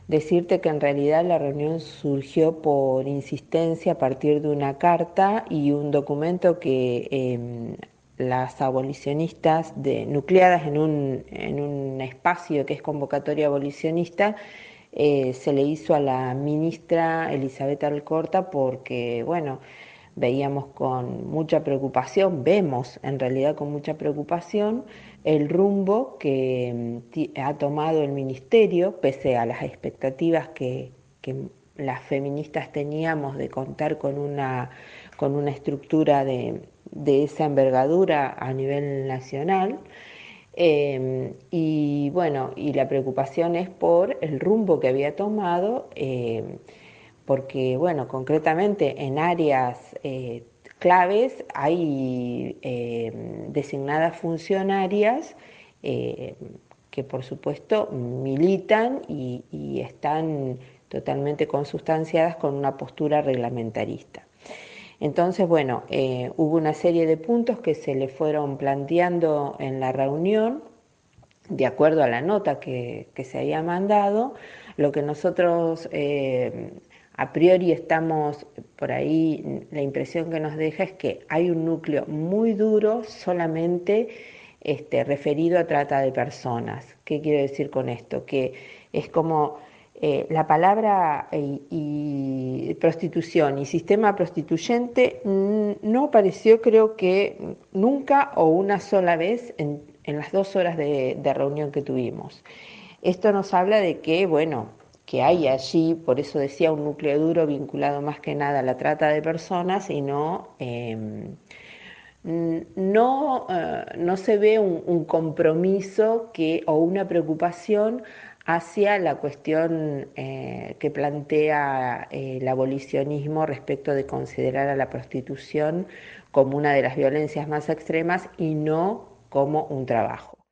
Decirte que en realidad la reunión surgió por insistencia a partir de una carta y un documento que las abolicionistas nucleadas en un espacio que es convocatoria abolicionista, se le hizo a la ministra Elizabeth Alcorta porque, bueno, veíamos con mucha preocupación, vemos en realidad con mucha preocupación el rumbo que ha tomado el ministerio, pese a las expectativas que las feministas teníamos de contar con una estructura de esa envergadura a nivel nacional. Y bueno, y la preocupación es por el rumbo que había tomado, porque bueno, concretamente en áreas claves hay designadas funcionarias eh, que por supuesto militan y están totalmente consustanciadas con una postura reglamentarista. Entonces, bueno, hubo una serie de puntos que se le fueron planteando en la reunión de acuerdo a la nota que se había mandado. Lo que nosotros a priori estamos por ahí, la impresión que nos deja es que hay un núcleo muy duro solamente referido a trata de personas. ¿Qué quiero decir con esto? Que es como la palabra prostitución y sistema prostituyente no apareció, creo que nunca o una sola vez en las 2 horas de reunión que tuvimos. Esto nos habla de que, bueno, que hay allí, por eso decía, un núcleo duro vinculado más que nada a la trata de personas y no se ve un compromiso o una preocupación hacia la cuestión que plantea el abolicionismo respecto de considerar a la prostitución como una de las violencias más extremas y no como un trabajo.